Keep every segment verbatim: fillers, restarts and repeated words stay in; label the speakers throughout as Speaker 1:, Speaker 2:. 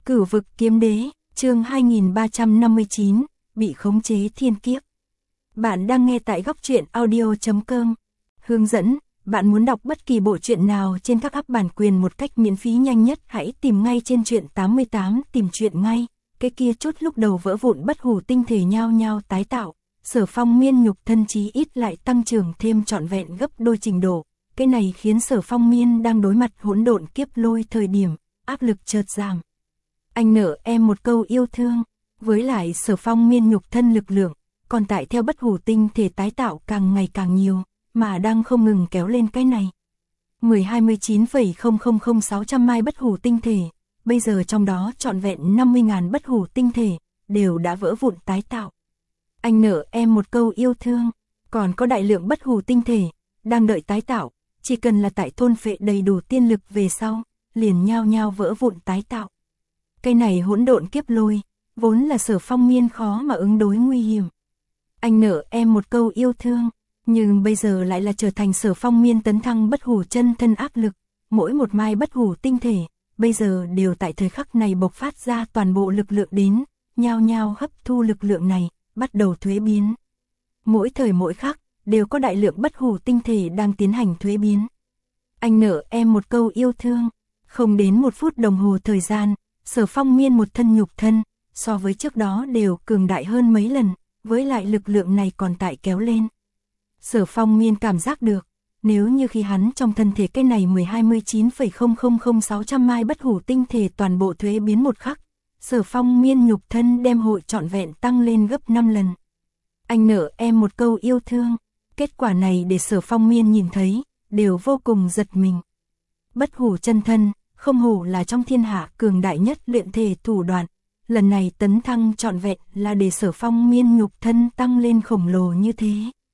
Speaker 1: Cửu vực kiếm đế, chương hai nghìn ba trăm năm mươi chín, bị khống chế thiên kiếp. Bạn đang nghe tại góc truyện audio chấm com. Hướng dẫn, bạn muốn đọc bất kỳ bộ truyện nào trên các app bản quyền một cách miễn phí nhanh nhất, hãy tìm ngay trên truyện tám mươi tám, tìm truyện ngay. Cái kia chút lúc đầu vỡ vụn bất hủ tinh thể nhao nhao tái tạo, Sở Phong Miên nhục thân chí ít lại tăng trưởng thêm trọn vẹn gấp đôi trình độ. Cái này khiến Sở Phong Miên đang đối mặt hỗn độn kiếp lôi thời điểm, áp lực chợt giảm. Anh nợ em một câu yêu thương, với lại Sở Phong Miên nhục thân lực lượng, còn tại theo bất hủ tinh thể tái tạo càng ngày càng nhiều, mà đang không ngừng kéo lên cái này. mười hai mươi chín phẩy không không không sáu trăm mai bất hủ tinh thể, bây giờ trong đó trọn vẹn năm mươi nghìn bất hủ tinh thể, đều đã vỡ vụn tái tạo. Anh nợ em một câu yêu thương, còn có đại lượng bất hủ tinh thể, đang đợi tái tạo, chỉ cần là tại thôn phệ đầy đủ tiên lực về sau, liền nhao nhao vỡ vụn tái tạo. Cái này hỗn độn kiếp lôi, vốn là Sở Phong Miên khó mà ứng đối nguy hiểm. Anh nợ em một câu yêu thương, nhưng bây giờ lại là trở thành Sở Phong Miên tấn thăng bất hủ chân thân áp lực, mỗi một mai bất hủ tinh thể, bây giờ đều tại thời khắc này bộc phát ra toàn bộ lực lượng đến, nhao nhao hấp thu lực lượng này, bắt đầu thuế biến. Mỗi thời mỗi khắc, đều có đại lượng bất hủ tinh thể đang tiến hành thuế biến. Anh nợ em một câu yêu thương, không đến một phút đồng hồ thời gian, Sở Phong Miên một thân nhục thân, so với trước đó đều cường đại hơn mấy lần, với lại lực lượng này còn tại kéo lên. Sở Phong Miên cảm giác được, nếu như khi hắn trong thân thể cái này mười hai mươi chín phẩy không không không sáu trăm mai bất hủ tinh thể toàn bộ thuế biến một khắc, Sở Phong Miên nhục thân đem hội trọn vẹn tăng lên gấp năm lần. Anh nợ em một câu yêu thương, kết quả này để Sở Phong Miên nhìn thấy, đều vô cùng giật mình. Bất hủ chân thân, không hổ là trong thiên hạ cường đại nhất luyện thể thủ đoạn, lần này tấn thăng trọn vẹn là để Sở Phong Miên nhục thân tăng lên khổng lồ như thế.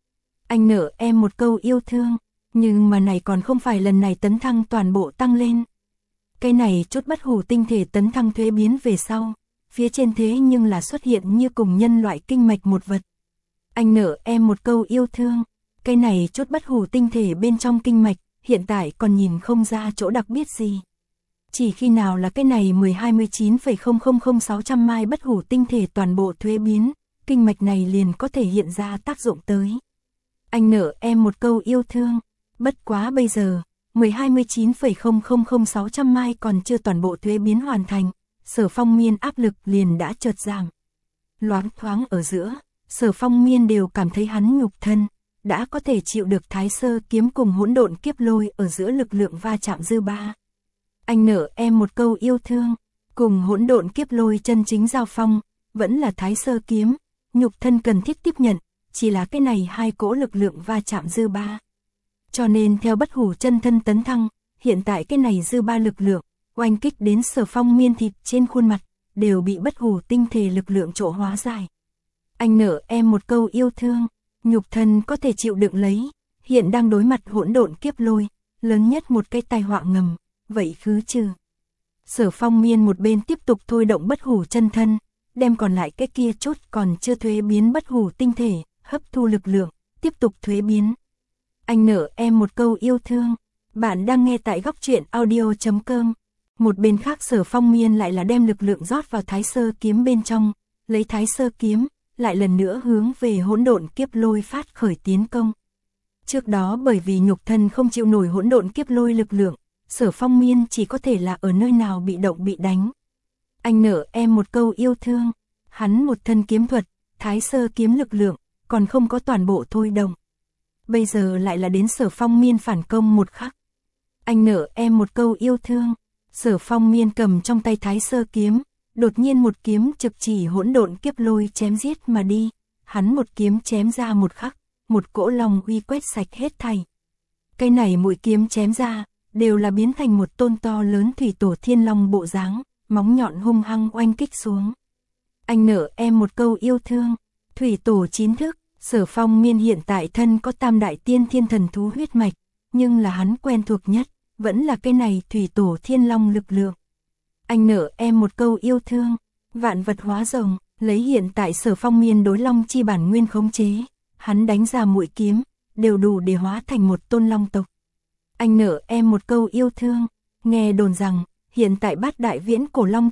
Speaker 1: Anh nợ em một câu yêu thương, nhưng mà này còn không phải lần này tấn thăng toàn bộ tăng lên. Cái này chút bất hủ tinh thể tấn thăng thuế biến về sau, phía trên thế nhưng là xuất hiện như cùng nhân loại kinh mạch một vật. Anh nợ em một câu yêu thương, cái này chút bất hủ tinh thể bên trong kinh mạch, hiện tại còn nhìn không ra chỗ đặc biệt gì. Chỉ khi nào là cái này mười hai mươi chín phẩy không không không sáu trăm mai bất hủ tinh thể toàn bộ thuế biến, kinh mạch này liền có thể hiện ra tác dụng tới. Anh nợ em một câu yêu thương, bất quá bây giờ, mười hai mươi chín phẩy không không không sáu trăm mai còn chưa toàn bộ thuế biến hoàn thành, Sở Phong Miên áp lực liền đã chợt giảm. Loáng thoáng ở giữa, Sở Phong Miên đều cảm thấy hắn nhục thân, đã có thể chịu được Thái Sơ kiếm cùng hỗn độn kiếp lôi ở giữa lực lượng va chạm dư ba. Anh nợ em một câu yêu thương, cùng hỗn độn kiếp lôi chân chính giao phong, vẫn là Thái Sơ kiếm, nhục thân cần thiết tiếp nhận, chỉ là cái này hai cỗ lực lượng va chạm dư ba. Cho nên theo bất hủ chân thân tấn thăng, hiện tại cái này dư ba lực lượng, oanh kích đến Sở Phong Miên thịt trên khuôn mặt, đều bị bất hủ tinh thể lực lượng trộ hóa giải. Anh nợ em một câu yêu thương, nhục thân có thể chịu đựng lấy, hiện đang đối mặt hỗn độn kiếp lôi, lớn nhất một cái tai họa ngầm, vậy khứ trừ. Sở Phong Miên một bên tiếp tục thôi động bất hủ chân thân, đem còn lại cái kia chốt còn chưa thuế biến bất hủ tinh thể, hấp thu lực lượng, tiếp tục thuế biến. Anh nợ em một câu yêu thương, bạn đang nghe tại góc truyện audio chấm com. Một bên khác Sở Phong Miên lại là đem lực lượng rót vào Thái Sơ kiếm bên trong, lấy Thái Sơ kiếm, lại lần nữa hướng về hỗn độn kiếp lôi phát khởi tiến công. Trước đó bởi vì nhục thân không chịu nổi hỗn độn kiếp lôi lực lượng, Sở Phong Miên chỉ có thể là ở nơi nào bị động bị đánh. Anh nợ em một câu yêu thương, hắn một thân kiếm thuật, Thái Sơ kiếm lực lượng, còn không có toàn bộ thôi động. Bây giờ lại là đến Sở Phong Miên phản công một khắc. Anh nợ em một câu yêu thương, Sở Phong Miên cầm trong tay Thái Sơ kiếm, đột nhiên một kiếm trực chỉ hỗn độn kiếp lôi chém giết mà đi, hắn một kiếm chém ra một khắc, một cỗ long uy quét sạch hết thảy. Cái này mũi kiếm chém ra, đều là biến thành một tôn to lớn thủy tổ thiên long bộ dáng, móng nhọn hung hăng oanh kích xuống. Anh nợ em một câu yêu thương, thủy tổ chín thức, Sở Phong Miên hiện tại thân có tam đại tiên thiên thần thú huyết mạch, nhưng là hắn quen thuộc nhất, vẫn là cái này thủy tổ thiên long lực lượng. Anh nợ em một câu yêu thương, vạn vật hóa rồng, lấy hiện tại Sở Phong Miên đối long chi bản nguyên khống chế, hắn đánh ra mũi kiếm, đều đủ để hóa thành một tôn long tộc. Anh nợ em một câu yêu thương, nghe đồn rằng, hiện tại bát đại viễn cổ long tộc,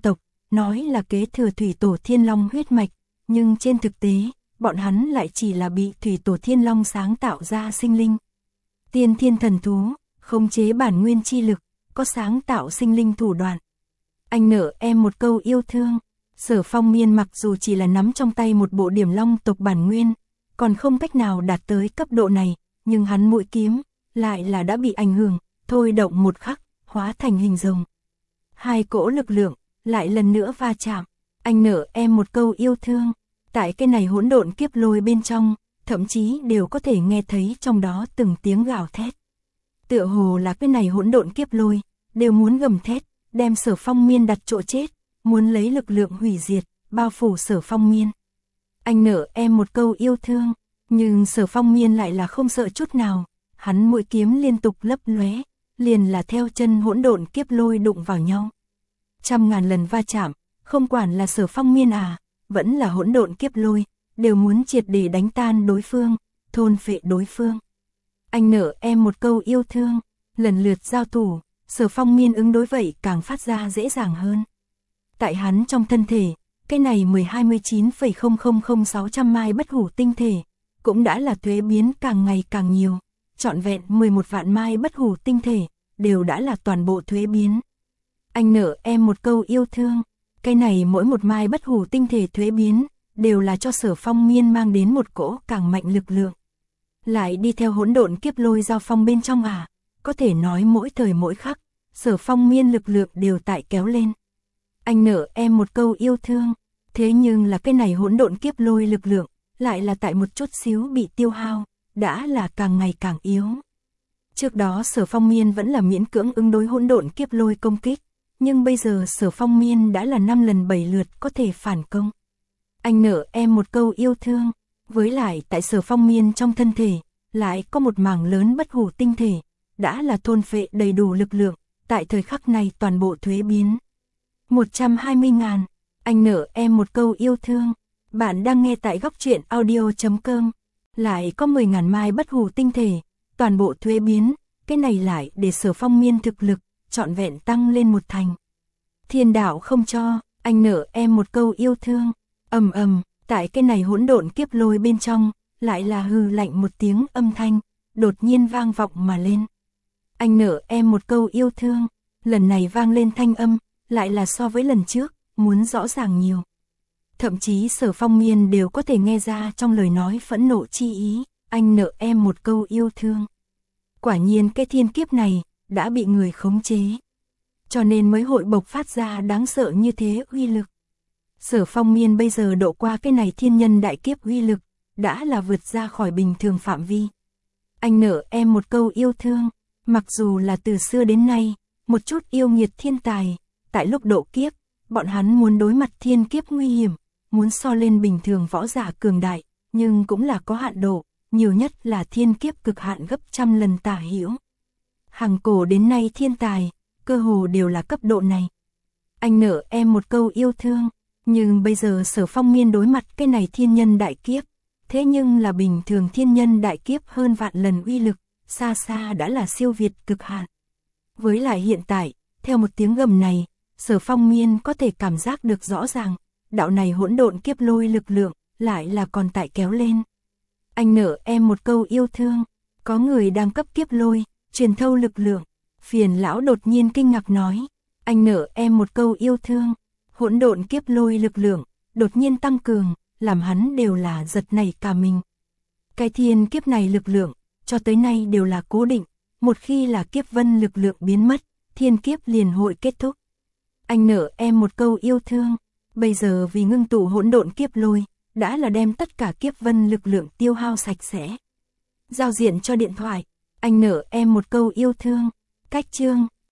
Speaker 1: nói là kế thừa thủy tổ thiên long huyết mạch, nhưng trên thực tế, bọn hắn lại chỉ là bị thủy tổ thiên long sáng tạo ra sinh linh. Tiên thiên thần thú, khống chế bản nguyên chi lực, có sáng tạo sinh linh thủ đoạn. Anh nợ em một câu yêu thương. Sở Phong Miên mặc dù chỉ là nắm trong tay một bộ điểm long tộc bản nguyên, còn không cách nào đạt tới cấp độ này, nhưng hắn mũi kiếm lại là đã bị ảnh hưởng, thôi động một khắc, hóa thành hình rồng. Hai cỗ lực lượng lại lần nữa va chạm. Anh nợ em một câu yêu thương. Tại cái này hỗn độn kiếp lôi bên trong, thậm chí đều có thể nghe thấy trong đó từng tiếng gào thét. Tựa hồ là cái này hỗn độn kiếp lôi đều muốn gầm thét, đem Sở Phong Miên đặt chỗ chết, muốn lấy lực lượng hủy diệt, bao phủ Sở Phong Miên. Anh nợ em một câu yêu thương, nhưng Sở Phong Miên lại là không sợ chút nào, hắn mũi kiếm liên tục lấp lóe, liền là theo chân hỗn độn kiếp lôi đụng vào nhau. Trăm ngàn lần va chạm, không quản là Sở Phong Miên à, vẫn là hỗn độn kiếp lôi, đều muốn triệt để đánh tan đối phương, thôn phệ đối phương. Anh nợ em một câu yêu thương, lần lượt giao thủ, Sở Phong Miên ứng đối vậy càng phát ra dễ dàng hơn. Tại hắn trong thân thể, cái này mười hai mươi chín phẩy không không không sáu trăm mai bất hủ tinh thể, cũng đã là thuế biến càng ngày càng nhiều, trọn vẹn mười một vạn mai bất hủ tinh thể, đều đã là toàn bộ thuế biến. Anh nợ em một câu yêu thương, cái này mỗi một mai bất hủ tinh thể thuế biến, đều là cho Sở Phong Miên mang đến một cỗ càng mạnh lực lượng. Lại đi theo hỗn độn kiếp lôi giao phong bên trong à, có thể nói mỗi thời mỗi khắc, Sở Phong Miên lực lượng đều tại kéo lên. Anh nợ em một câu yêu thương, thế nhưng là cái này hỗn độn kiếp lôi lực lượng, lại là tại một chút xíu bị tiêu hao, đã là càng ngày càng yếu. Trước đó Sở Phong Miên vẫn là miễn cưỡng ứng đối hỗn độn kiếp lôi công kích, nhưng bây giờ Sở Phong Miên đã là năm lần bảy lượt có thể phản công. Anh nợ em một câu yêu thương, với lại tại Sở Phong Miên trong thân thể, lại có một mảng lớn bất hủ tinh thể, đã là thôn phệ đầy đủ lực lượng, tại thời khắc này toàn bộ thuế biến. một trăm hai mươi ngàn, anh nợ em một câu yêu thương, bạn đang nghe tại góc truyện audio chấm com, lại có mười ngàn mai bất hủ tinh thể, toàn bộ thuế biến, cái này lại để Sở Phong Miên thực lực, trọn vẹn tăng lên một thành. Thiên đạo không cho, anh nợ em một câu yêu thương, ầm ầm, tại cái này hỗn độn kiếp lôi bên trong, lại là hừ lạnh một tiếng âm thanh, đột nhiên vang vọng mà lên. Anh nợ em một câu yêu thương, lần này vang lên thanh âm, lại là so với lần trước, muốn rõ ràng nhiều. Thậm chí Sở Phong Miên đều có thể nghe ra trong lời nói phẫn nộ chi ý, anh nợ em một câu yêu thương. Quả nhiên cái thiên kiếp này, đã bị người khống chế. Cho nên mới hội bộc phát ra đáng sợ như thế uy lực. Sở Phong Miên bây giờ độ qua cái này thiên nhân đại kiếp uy lực, đã là vượt ra khỏi bình thường phạm vi. Anh nợ em một câu yêu thương, mặc dù là từ xưa đến nay, một chút yêu nghiệt thiên tài, tại lúc độ kiếp, bọn hắn muốn đối mặt thiên kiếp nguy hiểm, muốn so lên bình thường võ giả cường đại, nhưng cũng là có hạn độ, nhiều nhất là thiên kiếp cực hạn gấp trăm lần tả hữu. Hằng cổ đến nay thiên tài, cơ hồ đều là cấp độ này. Anh nợ em một câu yêu thương, nhưng bây giờ Sở Phong Miên đối mặt cái này thiên nhân đại kiếp, thế nhưng là bình thường thiên nhân đại kiếp hơn vạn lần uy lực, xa xa đã là siêu việt cực hạn. Với lại hiện tại, theo một tiếng gầm này, Sở Phong Miên có thể cảm giác được rõ ràng, đạo này hỗn độn kiếp lôi lực lượng, lại là còn tại kéo lên. Anh nợ em một câu yêu thương, có người đang cấp kiếp lôi, truyền thâu lực lượng. Phiền lão đột nhiên kinh ngạc nói, anh nợ em một câu yêu thương, hỗn độn kiếp lôi lực lượng, đột nhiên tăng cường, làm hắn đều là giật nảy cả mình. Cái thiên kiếp này lực lượng, cho tới nay đều là cố định, một khi là kiếp vân lực lượng biến mất, thiên kiếp liền hội kết thúc. Anh nợ em một câu yêu thương, bây giờ vì ngưng tụ hỗn độn kiếp lôi, đã là đem tất cả kiếp vân lực lượng tiêu hao sạch sẽ. Giao diện cho điện thoại, anh nợ em một câu yêu thương, cách chương.